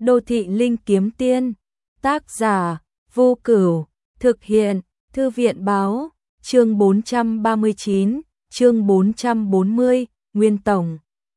Đô thị linh kiếm tiên, tác giả, Vô Cửu, thực hiện, Thư viện báo, chương 439, chương 440, Nguyên Tổng.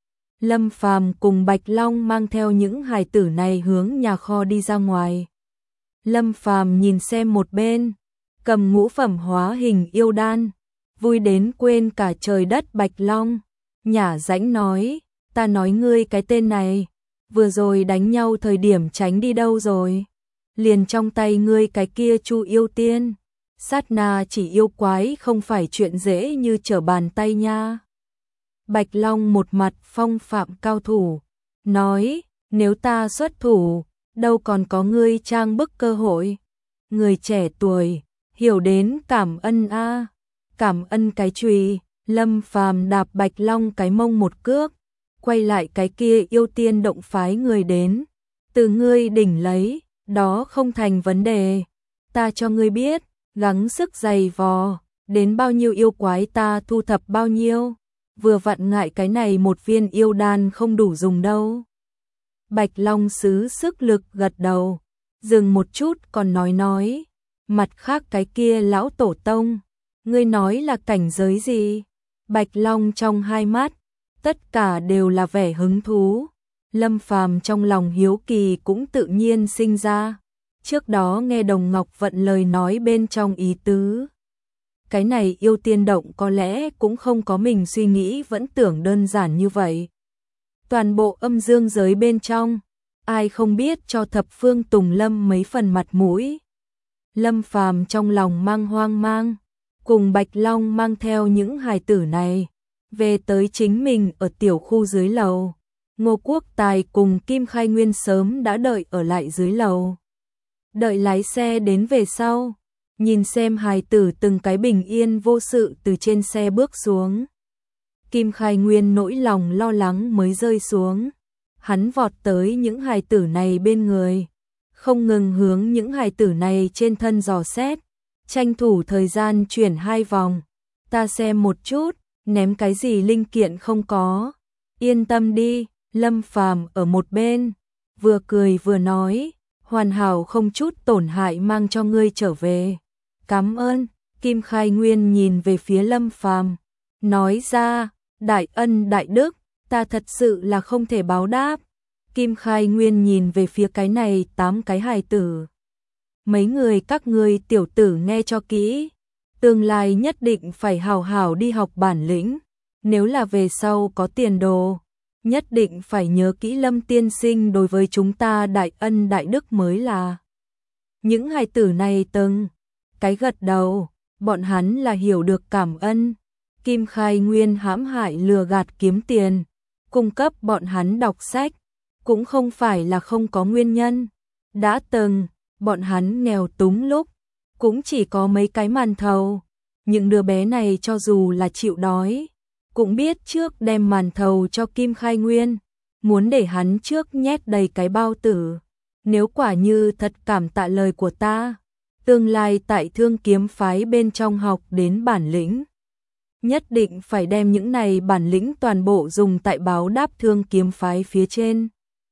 Lâm Phàm cùng Bạch Long mang theo những hài tử này hướng nhà kho đi ra ngoài. Lâm Phàm nhìn xem một bên, cầm ngũ phẩm hóa hình yêu đan, vui đến quên cả trời đất. Bạch Long nhả rãnh nói, ta nói ngươi cái tên này, vừa rồi đánh nhau thời điểm tránh đi đâu rồi? Liền trong tay ngươi cái kia Chu yêu tiên, sát na chỉ yêu quái không phải chuyện dễ như trở bàn tay nha. Bạch Long một mặt phong phạm cao thủ, nói, nếu ta xuất thủ, đâu còn có ngươi trang bức cơ hội. Người trẻ tuổi, hiểu đến cảm ơn a. Cảm ơn cái chùy. Lâm Phàm đạp Bạch Long cái mông một cước, quay lại cái kia yêu tiên động phái người đến. Từ ngươi đỉnh lấy, đó không thành vấn đề. Ta cho ngươi biết, gắng sức dày vò, đến bao nhiêu yêu quái ta thu thập bao nhiêu. Vừa vặn ngại cái này một viên yêu đan không đủ dùng đâu. Bạch Long xứ sức lực gật đầu, dừng một chút còn nói, mặt khác cái kia lão tổ tông, ngươi nói là cảnh giới gì? Bạch Long trong hai mắt, tất cả đều là vẻ hứng thú. Lâm Phàm trong lòng hiếu kỳ cũng tự nhiên sinh ra. Trước đó nghe Đồng Ngọc Vận lời nói bên trong ý tứ, cái này yêu tiên động có lẽ cũng không có mình suy nghĩ vẫn tưởng đơn giản như vậy. Toàn bộ âm dương giới bên trong, ai không biết cho thập phương Tùng Lâm mấy phần mặt mũi. Lâm Phàm trong lòng mang hoang mang, cùng Bạch Long mang theo những hài tử này, về tới chính mình ở tiểu khu dưới lầu. Ngô Quốc Tài cùng Kim Khai Nguyên sớm đã đợi ở lại dưới lầu. Đợi lái xe đến về sau, nhìn xem hài tử từng cái bình yên vô sự từ trên xe bước xuống. Kim Khai Nguyên nỗi lòng lo lắng mới rơi xuống. Hắn vọt tới những hài tử này bên người, không ngừng hướng những hài tử này trên thân dò xét, tranh thủ thời gian chuyển 2 vòng. Ta xem một chút, ném cái gì linh kiện không có. Yên tâm đi, Lâm Phàm ở một bên, vừa cười vừa nói, hoàn hảo không chút tổn hại mang cho ngươi trở về. Cảm ơn. Kim Khai Nguyên nhìn về phía Lâm Phàm, nói ra, đại ân đại đức, ta thật sự là không thể báo đáp. Kim Khai Nguyên nhìn về phía cái này 8 cái hài tử. Mấy người các ngươi tiểu tử nghe cho kỹ, tương lai nhất định phải hào hào đi học bản lĩnh, nếu là về sau có tiền đồ, nhất định phải nhớ kỹ Lâm tiên sinh đối với chúng ta đại ân đại đức mới là. Những hài tử này từng cái gật đầu, bọn hắn là hiểu được cảm ơn. Kim Khai Nguyên hãm hại lừa gạt kiếm tiền, cung cấp bọn hắn đọc sách, cũng không phải là không có nguyên nhân. Đã từng, bọn hắn nghèo túng lúc, cũng chỉ có mấy cái màn thầu. Những đứa bé này cho dù là chịu đói, cũng biết trước đem màn thầu cho Kim Khai Nguyên, muốn để hắn trước nhét đầy cái bao tử. Nếu quả như thật cảm tạ lời của ta, tương lai tại Thương Kiếm phái bên trong học đến bản lĩnh, nhất định phải đem những này bản lĩnh toàn bộ dùng tại báo đáp Thương Kiếm phái phía trên.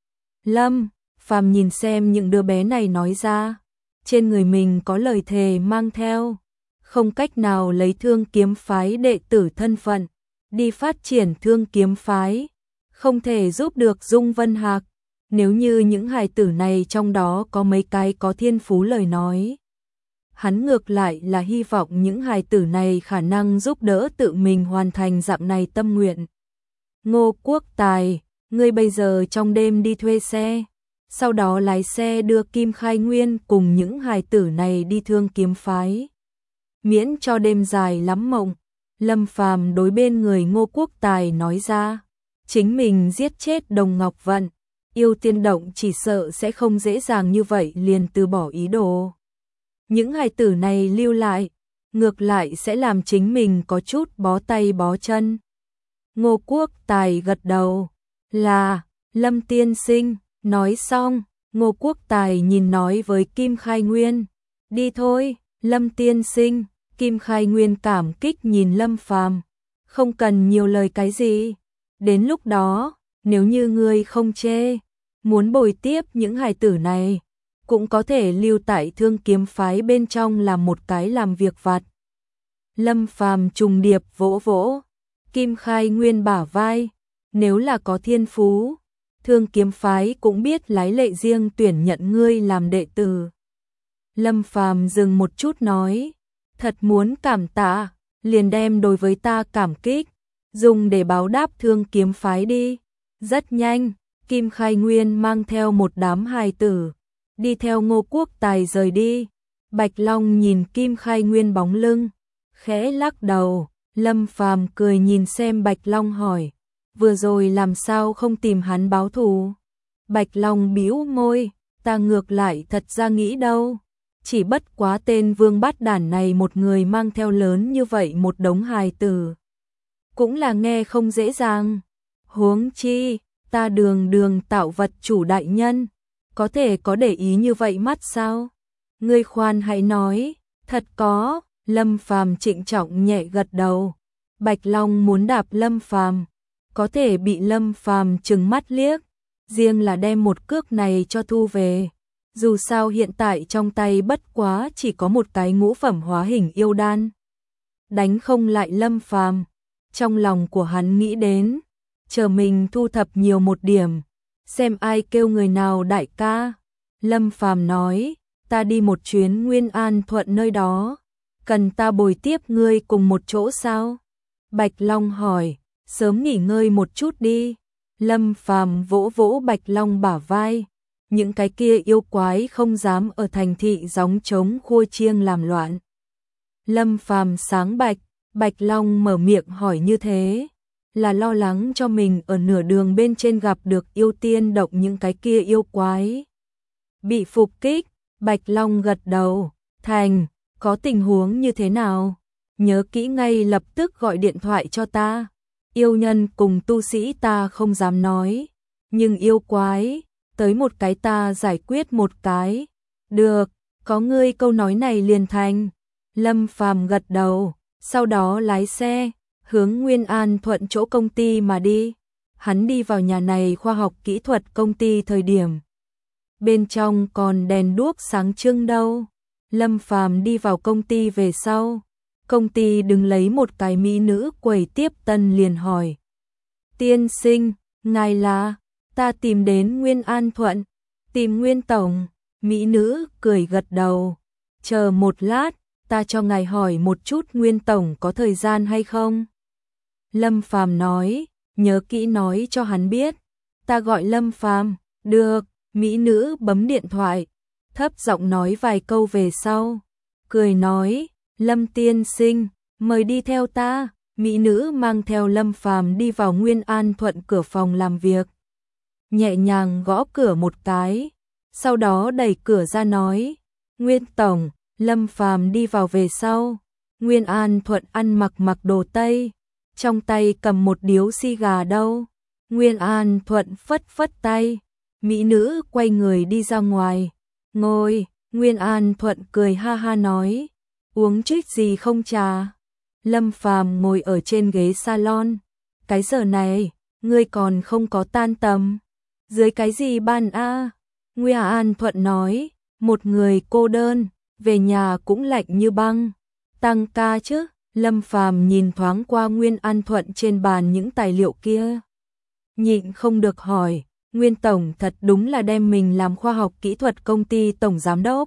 Lâm Phàm nhìn xem những đứa bé này nói ra, trên người mình có lời thề mang theo, không cách nào lấy Thương Kiếm phái đệ tử thân phận đi phát triển Thương Kiếm phái, không thể giúp được Dung Vân Hạc. Nếu như những hài tử này trong đó có mấy cái có thiên phú lời nói, hắn ngược lại là hy vọng những hài tử này khả năng giúp đỡ tự mình hoàn thành dạng này tâm nguyện. Ngô Quốc Tài, ngươi bây giờ trong đêm đi thuê xe, sau đó lái xe đưa Kim Khai Nguyên cùng những hài tử này đi Thương Kiếm phái, miễn cho đêm dài lắm mộng. Lâm Phàm đối bên người Ngô Quốc Tài nói ra, chính mình giết chết Đồng Ngọc Vận, yêu tiên động chỉ sợ sẽ không dễ dàng như vậy liền từ bỏ ý đồ. Những hài tử này lưu lại, ngược lại sẽ làm chính mình có chút bó tay bó chân. Ngô Quốc Tài gật đầu, là, Lâm tiên sinh. Nói xong, Ngô Quốc Tài nhìn nói với Kim Khai Nguyên, đi thôi, Lâm tiên sinh. Kim Khai Nguyên cảm kích nhìn Lâm Phàm, không cần nhiều lời cái gì. Đến lúc đó, nếu như ngươi không chê, muốn bồi tiếp những hài tử này, cũng có thể lưu tại Thương Kiếm phái bên trong làm một cái làm việc vặt. Lâm Phàm trùng điệp vỗ vỗ Kim Khai Nguyên bả vai, nếu là có thiên phú, Thương Kiếm phái cũng biết lái lệ riêng tuyển nhận ngươi làm đệ tử. Lâm Phàm dừng một chút nói, thật muốn cảm tạ, liền đem đối với ta cảm kích, dùng để báo đáp Thương Kiếm phái đi. Rất nhanh, Kim Khai Nguyên mang theo một đám hài tử, đi theo Ngô Quốc Tài rời đi. Bạch Long nhìn Kim Khai Nguyên bóng lưng, khẽ lắc đầu. Lâm Phàm cười nhìn xem Bạch Long hỏi, vừa rồi làm sao không tìm hắn báo thù? Bạch Long bĩu môi, ta ngược lại thật ra nghĩ đâu, chỉ bất quá tên Vương Bát Đản này một người mang theo lớn như vậy một đống hài tử, cũng là nghe không dễ dàng. Huống chi, ta Đường tạo vật chủ đại nhân, có thể có để ý như vậy mắt sao? Ngươi khoan hãy nói, thật có. Lâm Phàm trịnh trọng nhẹ gật đầu. Bạch Long muốn đạp Lâm Phàm, có thể bị Lâm Phàm trừng mắt liếc, riêng là đem một cước này cho thu về. Dù sao hiện tại trong tay bất quá chỉ có một cái ngũ phẩm hóa hình yêu đan, đánh không lại Lâm Phàm. Trong lòng của hắn nghĩ đến, chờ mình thu thập nhiều một điểm, xem ai kêu người nào đại ca. Lâm Phàm nói, ta đi một chuyến Nguyên An Thuận nơi đó, cần ta bồi tiếp ngươi cùng một chỗ sao? Bạch Long hỏi, sớm nghỉ ngơi một chút đi. Lâm Phàm vỗ vỗ Bạch Long bả vai, những cái kia yêu quái không dám ở thành thị gióng trống khua chiêng làm loạn. Lâm Phàm sáng bạch, Bạch Long mở miệng hỏi như thế, là lo lắng cho mình ở nửa đường bên trên gặp được yêu tiên động những cái kia yêu quái bị phục kích. Bạch Long gật đầu, thành, có tình huống như thế nào? Nhớ kỹ ngay lập tức gọi điện thoại cho ta. Yêu nhân cùng tu sĩ ta không dám nói, nhưng yêu quái, tới một cái ta giải quyết một cái. Được, có ngươi câu nói này liền thành. Lâm Phàm gật đầu, sau đó lái xe, hướng Nguyên An Thuận chỗ công ty mà đi. Hắn đi vào nhà này khoa học kỹ thuật công ty thời điểm, bên trong còn đèn đuốc sáng trưng đâu. Lâm Phàm đi vào công ty về sau, công ty đứng lấy một cái mỹ nữ quầy tiếp tân liền hỏi, tiên sinh, ngài là? Ta tìm đến Nguyên An Thuận, tìm Nguyên Tổng. Mỹ nữ cười gật đầu, chờ một lát, ta cho ngài hỏi một chút Nguyên Tổng có thời gian hay không? Lâm Phàm nói, nhớ kỹ nói cho hắn biết, ta gọi Lâm Phàm. Được. Mỹ nữ bấm điện thoại, thấp giọng nói vài câu về sau, cười nói, Lâm tiên sinh, mời đi theo ta. Mỹ nữ mang theo Lâm Phàm đi vào Nguyên An Thuận cửa phòng làm việc, nhẹ nhàng gõ cửa một cái, sau đó đẩy cửa ra nói, Nguyên Tổng. Lâm Phàm đi vào về sau, Nguyên An Thuận ăn mặc đồ Tây, trong tay cầm một điếu xì gà đâu. Nguyên An Thuận phất phất tay, mỹ nữ quay người đi ra ngoài. Ngồi. Nguyên An Thuận cười ha ha nói, uống chút gì không trà? Lâm Phàm ngồi ở trên ghế salon, cái giờ này, ngươi còn không có tan tầm, dưới cái gì ban a? Nguyên An Thuận nói, một người cô đơn, về nhà cũng lạnh như băng, tăng ca chứ? Lâm Phàm nhìn thoáng qua Nguyên An Thuận trên bàn những tài liệu kia, nhịn không được hỏi, Nguyên Tổng thật đúng là đem mình làm khoa học kỹ thuật công ty tổng giám đốc,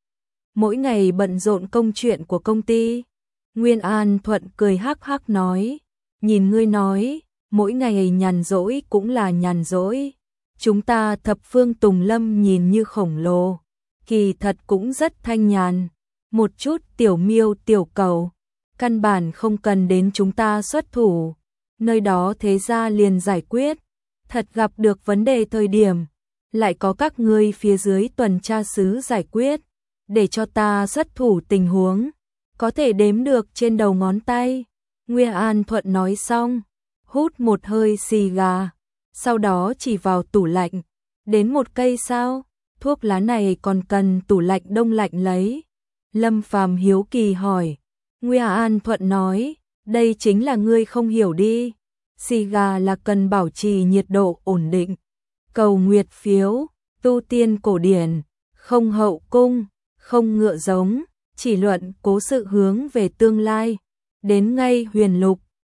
mỗi ngày bận rộn công chuyện của công ty. Nguyên An Thuận cười hắc hắc nói, nhìn ngươi nói, mỗi ngày nhàn rỗi cũng là nhàn rỗi, chúng ta thập phương Tùng Lâm nhìn như khổng lồ, kỳ thật cũng rất thanh nhàn, một chút tiểu miêu tiểu cầu, căn bản không cần đến chúng ta xuất thủ, nơi đó thế gia liền giải quyết, thật gặp được vấn đề thời điểm, lại có các ngươi phía dưới tuần tra sứ giải quyết, để cho ta xuất thủ tình huống, có thể đếm được trên đầu ngón tay. Nguyên An Thuận nói xong, hút một hơi xì gà, sau đó chỉ vào tủ lạnh, đến một cây sao? Thuốc lá này còn cần tủ lạnh đông lạnh lấy. Lâm Phàm hiếu kỳ hỏi. Nguyên An Thuận nói, đây chính là ngươi không hiểu đi, xì gà là cần bảo trì nhiệt độ ổn định, cầu nguyệt phiếu, tu tiên cổ điển, không hậu cung, không ngựa giống, chỉ luận cố sự hướng về tương lai. Đến ngay huyền lục,